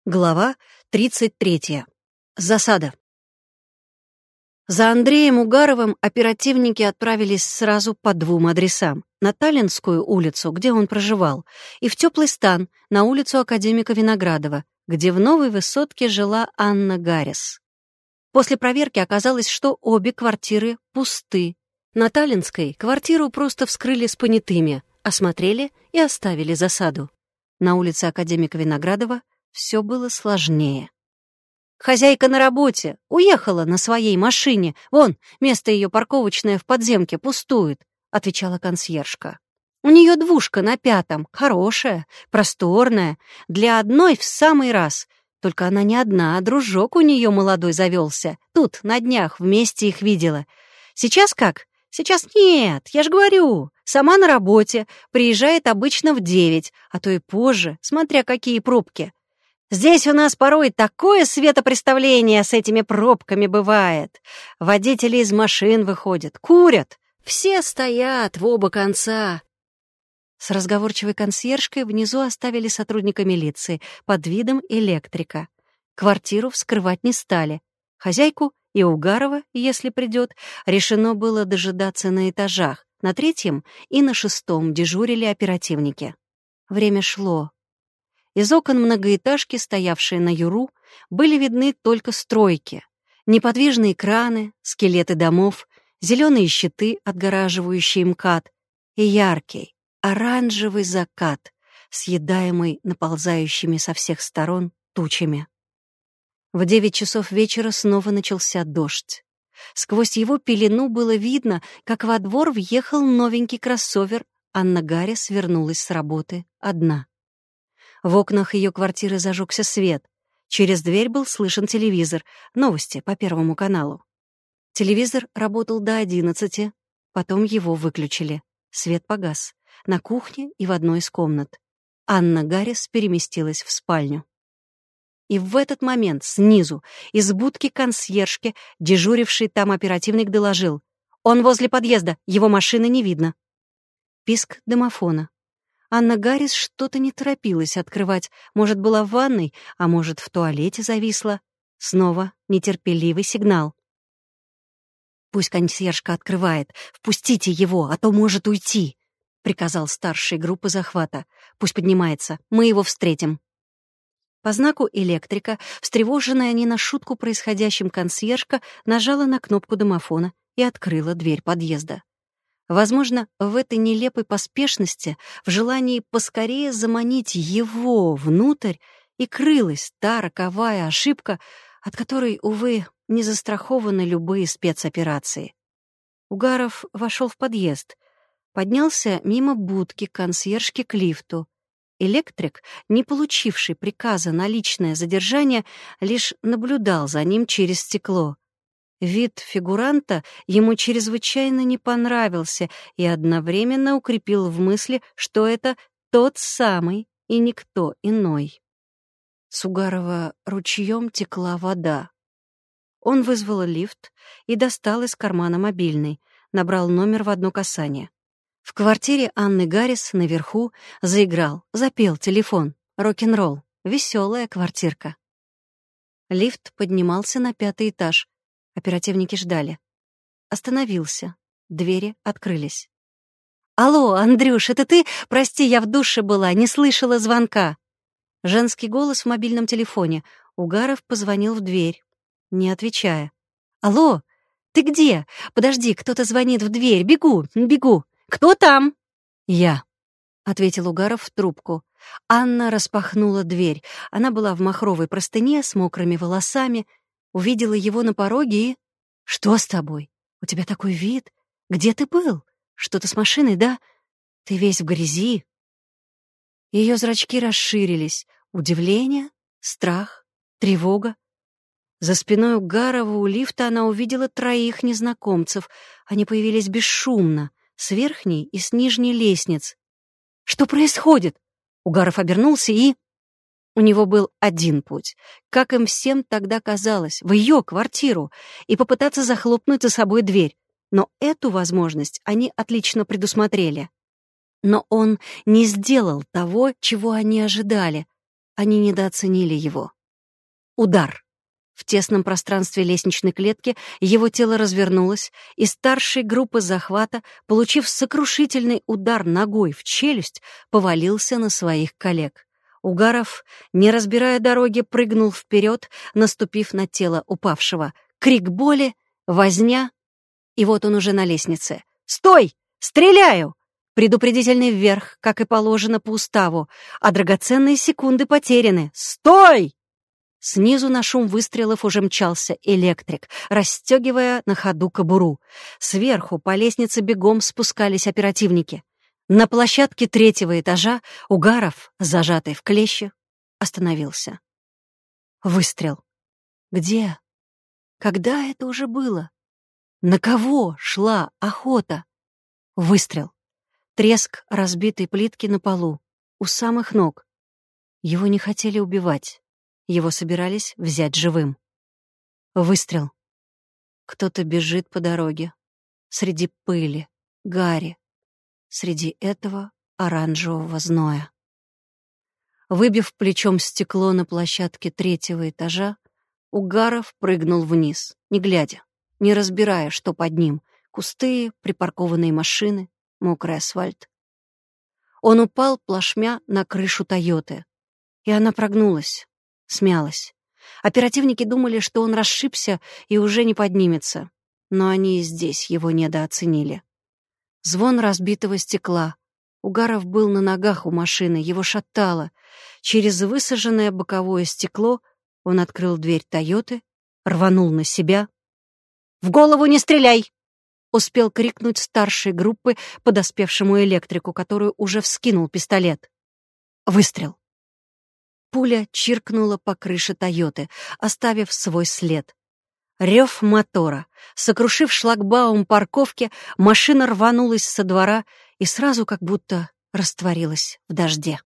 Глава 33. Засада. За Андреем Угаровым оперативники отправились сразу по двум адресам. На Таллинскую улицу, где он проживал, и в Теплый стан, на улицу Академика Виноградова, где в новой высотке жила Анна Гаррис. После проверки оказалось, что обе квартиры пусты. На Таллинской квартиру просто вскрыли с понятыми, осмотрели и оставили засаду. На улице Академика Виноградова все было сложнее. «Хозяйка на работе, уехала на своей машине. Вон, место ее парковочное в подземке пустует», — отвечала консьержка. «У нее двушка на 5-м, хорошая, просторная, для одной в самый раз. Только она не одна, а дружок у нее молодой завелся. Тут, на днях, вместе их видела. Сейчас как? Сейчас нет, я ж говорю, сама на работе, приезжает обычно в 9, а то и позже, смотря какие пробки. Здесь у нас порой такое светопреставление с этими пробками бывает. Водители из машин выходят, курят. Все стоят в оба конца». С разговорчивой консьержкой внизу оставили сотрудника милиции под видом электрика. Квартиру вскрывать не стали. Хозяйку и Угарова, если придет, решено было дожидаться на этажах. На 3-м и на 6-м дежурили оперативники. Время шло. Из окон многоэтажки, стоявшей на юру, были видны только стройки. Неподвижные краны, скелеты домов, зеленые щиты, отгораживающие МКАД, и яркий, оранжевый закат, съедаемый наползающими со всех сторон тучами. В 9 часов вечера снова начался дождь. Сквозь его пелену было видно, как во двор въехал новенький кроссовер. Анна Гаррис вернулась с работы одна. В окнах ее квартиры зажегся свет. Через дверь был слышен телевизор, новости по Первому каналу. Телевизор работал до 11, потом его выключили. Свет погас. На кухне и в одной из комнат. Анна Гаррис переместилась в спальню. И в этот момент снизу, из будки консьержки, дежуривший там оперативник доложил: «Он возле подъезда, его машины не видно». Писк домофона. Анна Гаррис что-то не торопилась открывать. Может, была в ванной, а может, в туалете зависла. Снова нетерпеливый сигнал. «Пусть консьержка открывает. Впустите его, а то может уйти», — приказал старший группы захвата. «Пусть поднимается. Мы его встретим». По знаку электрика, встревоженная не на шутку происходящим консьержка, нажала на кнопку домофона и открыла дверь подъезда. Возможно, в этой нелепой поспешности, в желании поскорее заманить его внутрь, и крылась та роковая ошибка, от которой, увы, не застрахованы любые спецоперации. Угаров вошел в подъезд, поднялся мимо будки консьержки к лифту. Электрик, не получивший приказа на личное задержание, лишь наблюдал за ним через стекло. Вид фигуранта ему чрезвычайно не понравился и одновременно укрепил в мысли, что это тот самый и никто иной. С Угарова ручьем текла вода. Он вызвал лифт и достал из кармана мобильный, набрал номер в одно касание. В квартире Анны Гаррис наверху запел телефон, рок-н-ролл, веселая квартирка. Лифт поднимался на 5-й этаж. Оперативники ждали. Остановился. Двери открылись. «Алло, Андрюш, это ты? Прости, я в душе была, не слышала звонка». Женский голос в мобильном телефоне. Угаров позвонил в дверь, не отвечая. «Алло, ты где? Подожди, кто-то звонит в дверь. Бегу. Кто там?» «Я», — ответил Угаров в трубку. Анна распахнула дверь. Она была в махровой простыне с мокрыми волосами. Увидела его на пороге и... «Что с тобой? У тебя такой вид. Где ты был? Что-то с машиной, да? Ты весь в грязи». Ее зрачки расширились. Удивление, страх, тревога. За спиной Угарова у лифта она увидела 3 незнакомцев. Они появились бесшумно, с верхней и с нижней лестниц. «Что происходит?» Угаров обернулся и... У него был один путь, как им всем тогда казалось, в ее квартиру, и попытаться захлопнуть за собой дверь. Но эту возможность они отлично предусмотрели. Но он не сделал того, чего они ожидали. Они недооценили его. Удар. В тесном пространстве лестничной клетки его тело развернулось, и старший группы захвата, получив сокрушительный удар ногой в челюсть, повалился на своих коллег. Угаров, не разбирая дороги, прыгнул вперед, наступив на тело упавшего. Крик боли, возня, и вот он уже на лестнице. «Стой! Стреляю!» Предупредительный вверх, как и положено по уставу, а драгоценные секунды потеряны. «Стой!» Снизу на шум выстрелов уже мчался электрик, расстегивая на ходу кобуру. Сверху по лестнице бегом спускались оперативники. На площадке 3-го этажа Угаров, зажатый в клещи, остановился. Выстрел. Где? Когда это уже было? На кого шла охота? Выстрел. Треск разбитой плитки на полу, у самых ног. Его не хотели убивать. Его собирались взять живым. Выстрел. Кто-то бежит по дороге. Среди пыли, гари. Среди этого оранжевого зноя. Выбив плечом стекло на площадке 3-го этажа, Угаров прыгнул вниз, не глядя, не разбирая, что под ним. Кусты, припаркованные машины, мокрый асфальт. Он упал плашмя на крышу «Тойоты», и она прогнулась. Смялась. Оперативники думали, что он расшибся и уже не поднимется, но они и здесь его недооценили. Звон разбитого стекла. Угаров был на ногах у машины, его шатало. Через высаженное боковое стекло он открыл дверь «Тойоты», рванул на себя. «В голову не стреляй!» — успел крикнуть старшей группы подоспевшему электрику, который уже вскинул пистолет. Выстрел. Пуля чиркнула по крыше «Тойоты», оставив свой след. Рев мотора. Сокрушив шлагбаум парковки, машина рванулась со двора и сразу как будто растворилась в дожде.